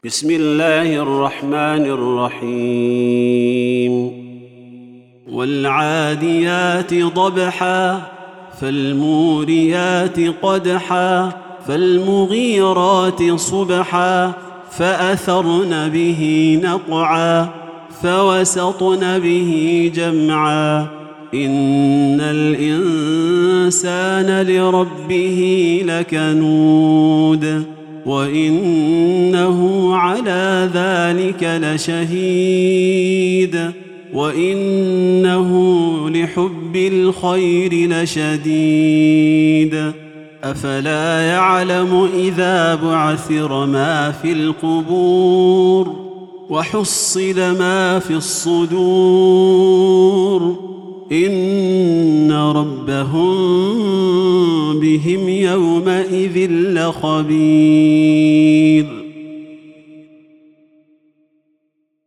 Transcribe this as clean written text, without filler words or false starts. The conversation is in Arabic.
بسم الله الرحمن الرحيم والعاديات ضبحا فالموريات قدحا فالمغيرات صبحا فأثرن به نقعا فوسطن به جمعا إن الإنسان لربه لكنود وإنه على ذلك لشهيد وإنه لحب الخير لشديد أفلا يعلم إذا بعثر ما في القبور وحصل ما في الصدور إن ربهم بهم يومئذ لخبير